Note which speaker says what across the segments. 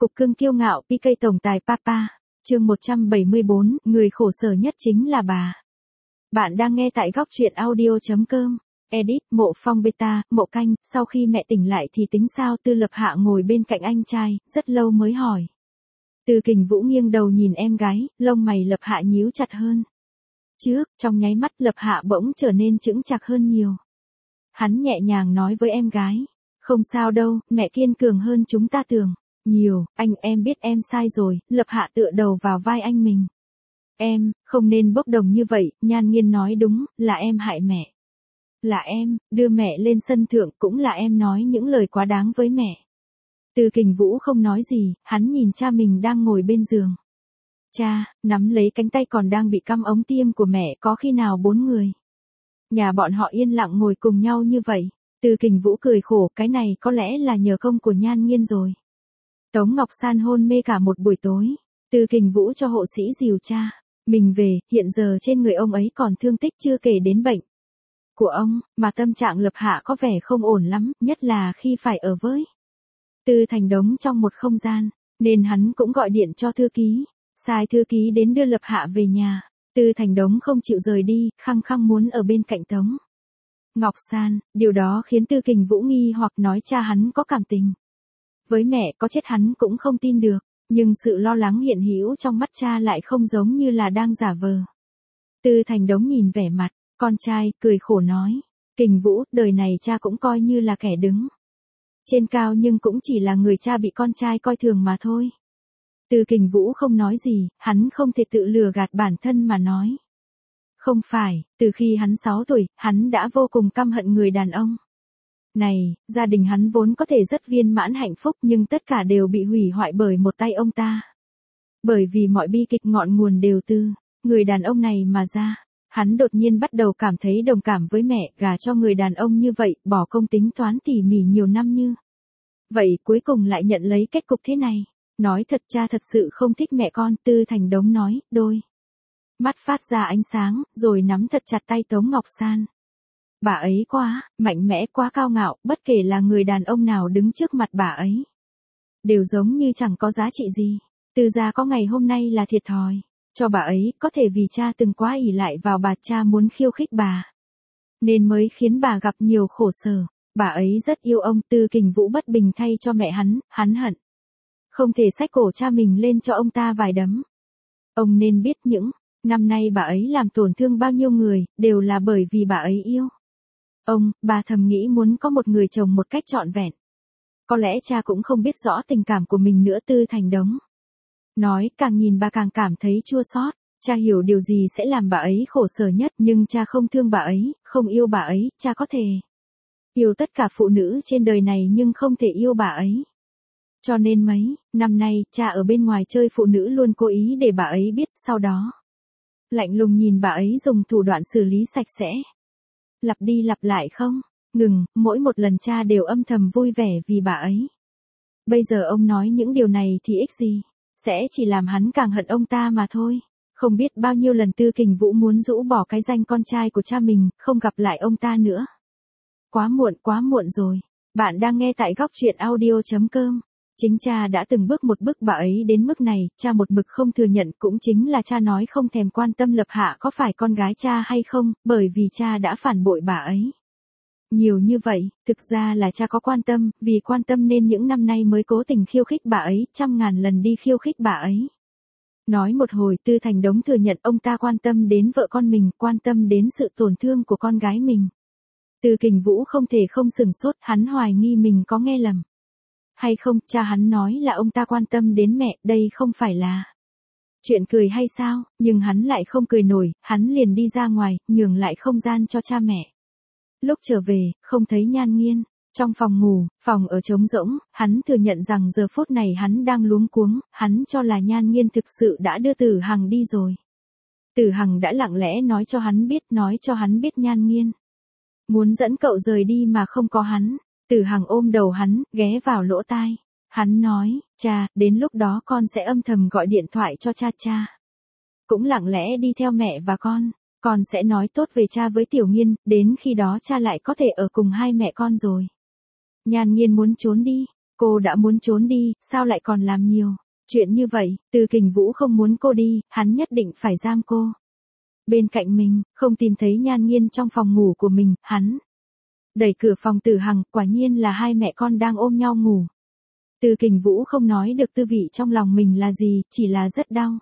Speaker 1: Cục cưng kiêu ngạo PK tổng tài Papa, chương 174, người khổ sở nhất chính là bà. Bạn đang nghe tại góc truyện audio.com. Edit, Mộ Phong Beta, Mộ Canh, sau khi mẹ tỉnh lại thì tính sao? Tư Lập Hạ ngồi bên cạnh anh trai, rất lâu mới hỏi. Từ Kình Vũ nghiêng đầu nhìn em gái, lông mày Lập Hạ nhíu chặt hơn. Trước, trong nháy mắt Lập Hạ bỗng trở nên chững chạc hơn nhiều. Hắn nhẹ nhàng nói với em gái, không sao đâu, mẹ kiên cường hơn chúng ta tưởng. Nhiều, em biết em sai rồi. Lập Hạ tựa đầu vào vai anh mình. Em, không nên bốc đồng như vậy. Nhan Nghiên nói đúng, là em hại mẹ. Là em, đưa mẹ lên sân thượng, cũng là em nói những lời quá đáng với mẹ. Từ Kình Vũ không nói gì, hắn nhìn cha mình đang ngồi bên giường. Cha, nắm lấy cánh tay còn đang bị căm ống tiêm của mẹ, có khi nào 4 người. Nhà bọn họ yên lặng ngồi cùng nhau như vậy. Từ Kình Vũ cười khổ, cái này có lẽ là nhờ công của Nhan Nghiên rồi. Tống Ngọc San hôn mê cả một buổi tối. Từ Kình Vũ cho hộ sĩ dìu cha mình về, hiện giờ trên người ông ấy còn thương tích chưa kể đến bệnh của ông, mà tâm trạng Lập Hạ có vẻ không ổn lắm, nhất là khi phải ở với Tư Thành Đống trong một không gian, nên hắn cũng gọi điện cho thư ký, sai thư ký đến đưa Lập Hạ về nhà. Tư Thành Đống không chịu rời đi, khăng khăng muốn ở bên cạnh Tống Ngọc San, điều đó khiến Tư Kình Vũ nghi hoặc nói cha hắn có cảm tình với mẹ, có chết hắn cũng không tin được, nhưng sự lo lắng hiện hữu trong mắt cha lại không giống như là đang giả vờ. Tư Thành Đống nhìn vẻ mặt con trai, cười khổ nói, Kình Vũ, đời này cha cũng coi như là kẻ đứng trên cao nhưng cũng chỉ là người cha bị con trai coi thường mà thôi. Từ Kình Vũ không nói gì, hắn không thể tự lừa gạt bản thân mà nói. Không phải, từ khi hắn 6 tuổi, hắn đã vô cùng căm hận người đàn ông này. Gia đình hắn vốn có thể rất viên mãn hạnh phúc nhưng tất cả đều bị hủy hoại bởi một tay ông ta. Bởi vì mọi bi kịch ngọn nguồn đều từ người đàn ông này mà ra. Hắn đột nhiên bắt đầu cảm thấy đồng cảm với mẹ, gả cho người đàn ông như vậy, bỏ công tính toán tỉ mỉ nhiều năm như vậy, cuối cùng lại nhận lấy kết cục thế này. Nói thật, cha thật sự không thích mẹ con. Tư Thành Đống nói, đôi mắt phát ra ánh sáng, rồi nắm thật chặt tay Tống Ngọc San. Bà ấy quá mạnh mẽ, quá cao ngạo, bất kể là người đàn ông nào đứng trước mặt bà ấy đều giống như chẳng có giá trị gì. Tư gia có ngày hôm nay là thiệt thòi cho bà ấy, có thể vì cha từng quá ỷ lại vào bà, cha muốn khiêu khích bà nên mới khiến bà gặp nhiều khổ sở. Bà ấy rất yêu ông. Tư Kình Vũ bất bình thay cho mẹ hắn hận không thể xách cổ cha mình lên cho ông ta vài đấm. Ông nên biết những năm nay bà ấy làm tổn thương bao nhiêu người, đều là bởi vì bà ấy yêu ông. Bà thầm nghĩ muốn có một người chồng một cách trọn vẹn. Có lẽ cha cũng không biết rõ tình cảm của mình nữa. Tư Thành Đống nói, càng nhìn bà càng cảm thấy chua xót. Cha hiểu điều gì sẽ làm bà ấy khổ sở nhất, nhưng cha không thương bà ấy, không yêu bà ấy. Cha có thể yêu tất cả phụ nữ trên đời này nhưng không thể yêu bà ấy. Cho nên mấy năm nay, cha ở bên ngoài chơi phụ nữ luôn cố ý để bà ấy biết, sau đó lạnh lùng nhìn bà ấy dùng thủ đoạn xử lý sạch sẽ. Lặp đi lặp lại không ngừng, mỗi một lần cha đều âm thầm vui vẻ vì bà ấy. Bây giờ ông nói những điều này thì ích gì, sẽ chỉ làm hắn càng hận ông ta mà thôi. Không biết bao nhiêu lần Tư Kình Vũ muốn rũ bỏ cái danh con trai của cha mình, không gặp lại ông ta nữa. Quá muộn rồi. Bạn đang nghe tại góc truyện audio.com. Chính cha đã từng bước một bước bà ấy đến mức này, cha một mực không thừa nhận, cũng chính là cha nói không thèm quan tâm Lập Hạ có phải con gái cha hay không, bởi vì cha đã phản bội bà ấy nhiều như vậy. Thực ra là cha có quan tâm, vì quan tâm nên những năm nay mới cố tình khiêu khích bà ấy, trăm ngàn lần đi khiêu khích bà ấy. Nói một hồi, Tư Thành Đống thừa nhận ông ta quan tâm đến vợ con mình, quan tâm đến sự tổn thương của con gái mình. Từ Kình Vũ không thể không sửng sốt, hắn hoài nghi mình có nghe lầm hay không. Cha hắn nói là ông ta quan tâm đến mẹ, đây không phải là chuyện cười hay sao, nhưng hắn lại không cười nổi, hắn liền đi ra ngoài, nhường lại không gian cho cha mẹ. Lúc trở về, không thấy Nhan Nghiên. Trong phòng ngủ, phòng ở trống rỗng, hắn thừa nhận rằng giờ phút này hắn đang luống cuống, hắn cho là Nhan Nghiên thực sự đã đưa Tử Hằng đi rồi. Tử Hằng đã lặng lẽ nói cho hắn biết Nhan Nghiên muốn dẫn cậu rời đi mà không có hắn. Tử Hằng ôm đầu hắn, ghé vào lỗ tai. Hắn nói, cha, đến lúc đó con sẽ âm thầm gọi điện thoại cho cha cũng lặng lẽ đi theo mẹ và con sẽ nói tốt về cha với Tiểu Nghiên, đến khi đó cha lại có thể ở cùng hai mẹ con rồi. Nhan Nghiên muốn trốn đi, Cô đã muốn trốn đi, sao lại còn làm nhiều chuyện như vậy? Từ Kình Vũ không muốn cô đi, hắn nhất định phải giam cô bên cạnh mình. Không tìm thấy Nhan Nghiên trong phòng ngủ của mình, hắn đẩy cửa phòng Từ Hằng, quả nhiên là hai mẹ con đang ôm nhau ngủ. Từ Kình Vũ không nói được tư vị trong lòng mình là gì, chỉ là rất đau.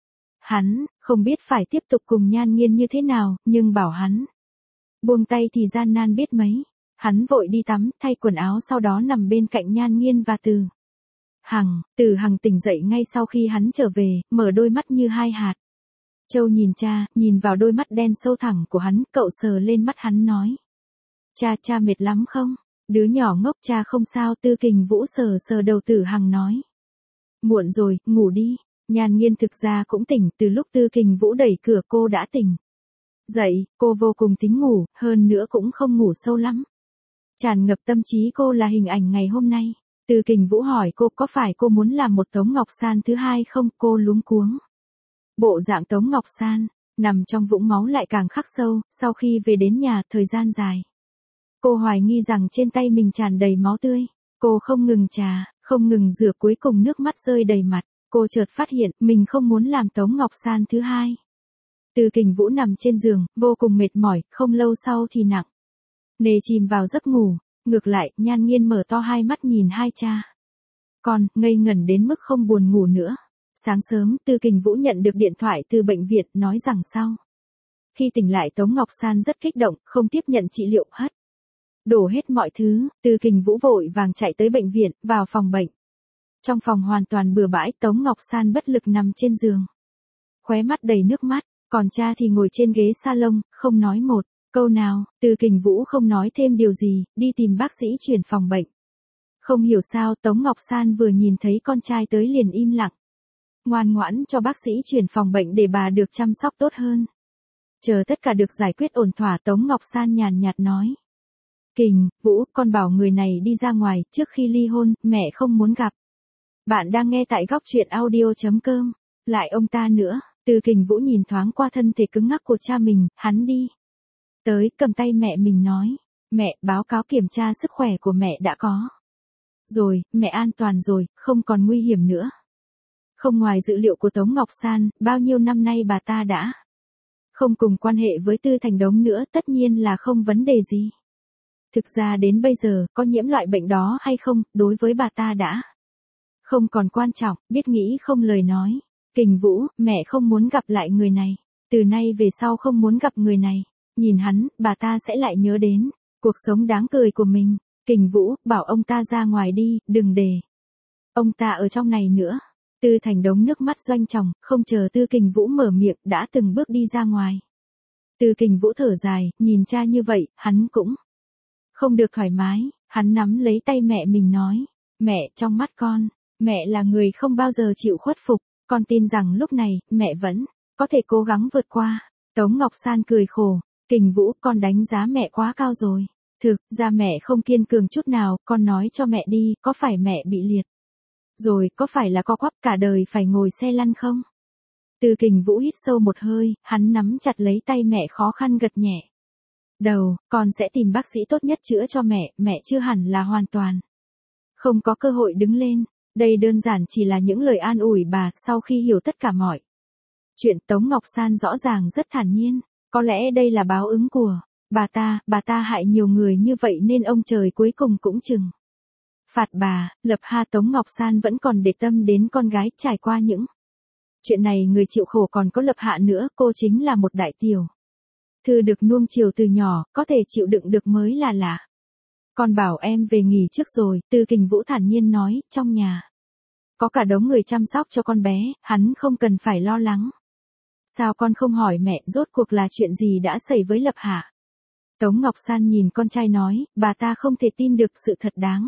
Speaker 1: Hắn không biết phải tiếp tục cùng Nhan Nghiên như thế nào, nhưng bảo hắn buông tay thì gian nan biết mấy. Hắn vội đi tắm, thay quần áo, sau đó nằm bên cạnh Nhan Nghiên và Từ Hằng. Từ Hằng tỉnh dậy ngay sau khi hắn trở về, mở đôi mắt như hai hạt châu nhìn cha, nhìn vào đôi mắt đen sâu thẳm của hắn, cậu sờ lên mắt hắn nói: cha mệt lắm không? Đứa nhỏ ngốc, cha không sao. Từ Kình Vũ sờ sờ đầu Từ Hằng nói: muộn rồi, ngủ đi. Nhan Nghiên thực ra cũng tỉnh, từ lúc Từ Kình Vũ đẩy cửa cô đã tỉnh dậy, cô vô cùng tính ngủ, hơn nữa cũng không ngủ sâu lắm. Tràn ngập tâm trí cô là hình ảnh ngày hôm nay. Từ Kình Vũ hỏi cô có phải cô muốn làm một Tống Ngọc San thứ hai không? Cô luống cuống. Bộ dạng Tống Ngọc San nằm trong vũng máu lại càng khắc sâu. Sau khi về đến nhà thời gian dài, cô hoài nghi rằng trên tay mình tràn đầy máu tươi. Cô không ngừng chà, không ngừng rửa, cuối cùng nước mắt rơi đầy mặt. Cô chợt phát hiện mình không muốn làm Tống Ngọc San thứ hai. Từ Kình Vũ nằm trên giường, vô cùng mệt mỏi, không lâu sau thì nặng nề chìm vào giấc ngủ. Ngược lại, Nhan Nghiên mở to hai mắt nhìn hai cha con, ngây ngẩn đến mức không buồn ngủ nữa. Sáng sớm, Từ Kình Vũ nhận được điện thoại từ bệnh viện, nói rằng sau khi tỉnh lại Tống Ngọc San rất kích động, không tiếp nhận trị liệu, đổ hết mọi thứ. Từ Kình Vũ vội vàng chạy tới bệnh viện, vào phòng bệnh. Trong phòng hoàn toàn bừa bãi, Tống Ngọc San bất lực nằm trên giường, khóe mắt đầy nước mắt, còn cha thì ngồi trên ghế salon, không nói một câu nào. Từ Kình Vũ không nói thêm điều gì, đi tìm bác sĩ chuyển phòng bệnh. Không hiểu sao Tống Ngọc San vừa nhìn thấy con trai tới liền im lặng, ngoan ngoãn cho bác sĩ chuyển phòng bệnh để bà được chăm sóc tốt hơn. Chờ tất cả được giải quyết ổn thỏa, Tống Ngọc San nhàn nhạt nói: Kình Vũ, con bảo người này đi ra ngoài, trước khi ly hôn, mẹ không muốn gặp. Bạn đang nghe tại góc truyện audio.com. Lại ông ta nữa. Từ Kình Vũ nhìn thoáng qua thân thể cứng ngắc của cha mình, hắn đi tới, cầm tay mẹ mình nói: mẹ, báo cáo kiểm tra sức khỏe của mẹ đã có rồi, mẹ an toàn rồi, không còn nguy hiểm nữa. Không ngoài dự liệu của Tống Ngọc San, bao nhiêu năm nay bà ta đã không cùng quan hệ với Tư Thành Đống nữa, tất nhiên là không vấn đề gì. Thực ra đến bây giờ, có nhiễm loại bệnh đó hay không, đối với bà ta đã không còn quan trọng, biết nghĩ không lời nói. Kình Vũ, mẹ không muốn gặp lại người này. Từ nay về sau không muốn gặp người này. Nhìn hắn, bà ta sẽ lại nhớ đến cuộc sống đáng cười của mình. Kình Vũ, bảo ông ta ra ngoài đi, đừng để ông ta ở trong này nữa. Tư Thành Đống nước mắt doanh tròng, không chờ Tư Kình Vũ mở miệng, đã từng bước đi ra ngoài. Tư Kình Vũ thở dài, nhìn cha như vậy, hắn cũng không được thoải mái. Hắn nắm lấy tay mẹ mình nói: mẹ, trong mắt con, mẹ là người không bao giờ chịu khuất phục. Con tin rằng lúc này, mẹ vẫn có thể cố gắng vượt qua. Tống Ngọc San cười khổ: Kình Vũ, con đánh giá mẹ quá cao rồi. Thực ra mẹ không kiên cường chút nào, con nói cho mẹ đi, có phải mẹ bị liệt rồi, có phải là co quắp cả đời phải ngồi xe lăn không? Từ Kình Vũ hít sâu một hơi, hắn nắm chặt lấy tay mẹ, khó khăn gật nhẹ đầu: con sẽ tìm bác sĩ tốt nhất chữa cho mẹ chưa hẳn là hoàn toàn không có cơ hội đứng lên. Đây đơn giản chỉ là những lời an ủi bà. Sau khi hiểu tất cả mọi chuyện, Tống Ngọc San rõ ràng rất thản nhiên. Có lẽ đây là báo ứng của bà ta hại nhiều người như vậy nên ông trời cuối cùng cũng trừng phạt bà. Lập ha, Tống Ngọc San vẫn còn để tâm đến con gái. Trải qua những chuyện này, người chịu khổ còn có Lập Hạ nữa. Cô chính là một đại tiểu thư được nuông chiều từ nhỏ, có thể chịu đựng được mới là lạ. Con bảo em về nghỉ trước rồi, Từ Kình Vũ thản nhiên nói, trong nhà có cả đống người chăm sóc cho con bé, hắn không cần phải lo lắng. Sao con không hỏi mẹ, rốt cuộc là chuyện gì đã xảy với Lập Hạ? Tống Ngọc San nhìn con trai nói, bà ta không thể tin được sự thật đáng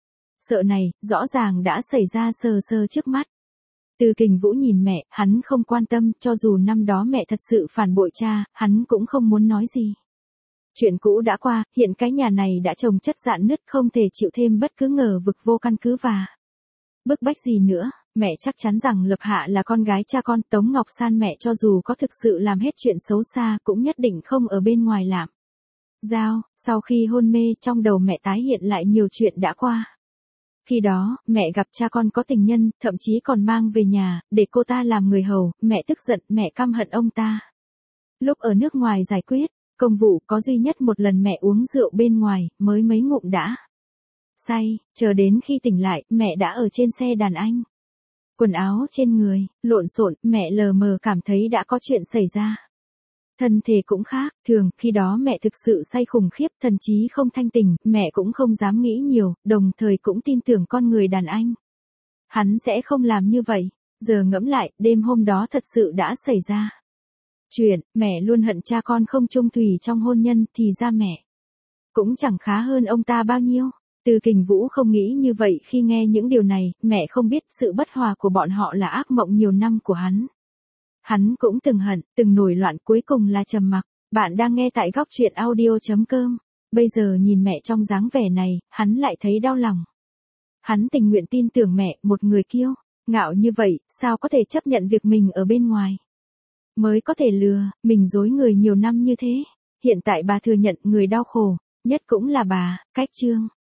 Speaker 1: sợ này, rõ ràng đã xảy ra sờ sờ trước mắt. Từ Kình Vũ nhìn mẹ, hắn không quan tâm, cho dù năm đó mẹ thật sự phản bội cha, hắn cũng không muốn nói gì. Chuyện cũ đã qua, hiện cái nhà này đã chồng chất rạn nứt, không thể chịu thêm bất cứ ngờ vực vô căn cứ và bức bách gì nữa. Mẹ chắc chắn rằng Lập Hạ là con gái cha con. Tống Ngọc San mẹ cho dù có thực sự làm hết chuyện xấu xa, cũng nhất định không ở bên ngoài làm giao. Sau khi hôn mê, trong đầu mẹ tái hiện lại nhiều chuyện đã qua. Khi đó, mẹ gặp cha con có tình nhân, thậm chí còn mang về nhà, để cô ta làm người hầu, mẹ tức giận, mẹ căm hận ông ta. Lúc ở nước ngoài giải quyết công vụ có duy nhất một lần mẹ uống rượu bên ngoài, mới mấy ngụm đã say, chờ đến khi tỉnh lại, mẹ đã ở trên xe đàn anh. Quần áo trên người, lộn xộn, mẹ lờ mờ cảm thấy đã có chuyện xảy ra. Thân thể cũng khác, thường, khi đó mẹ thực sự say khủng khiếp, thần trí không thanh tỉnh, mẹ cũng không dám nghĩ nhiều, đồng thời cũng tin tưởng con người đàn anh. Hắn sẽ không làm như vậy. Giờ ngẫm lại, đêm hôm đó thật sự đã xảy ra chuyện, mẹ luôn hận cha con không chung thủy trong hôn nhân, thì ra mẹ cũng chẳng khá hơn ông ta bao nhiêu. Từ Kình Vũ không nghĩ như vậy khi nghe những điều này, mẹ không biết sự bất hòa của bọn họ là ác mộng nhiều năm của hắn. Hắn cũng từng hận, từng nổi loạn, cuối cùng là trầm mặc. Bạn đang nghe tại góc truyện audio.com. Bây giờ nhìn mẹ trong dáng vẻ này, hắn lại thấy đau lòng. Hắn tình nguyện tin tưởng mẹ, một người kiêu ngạo như vậy, sao có thể chấp nhận việc mình ở bên ngoài mới có thể lừa mình dối người nhiều năm như thế. Hiện tại bà thừa nhận người đau khổ nhất cũng là bà, cách Trương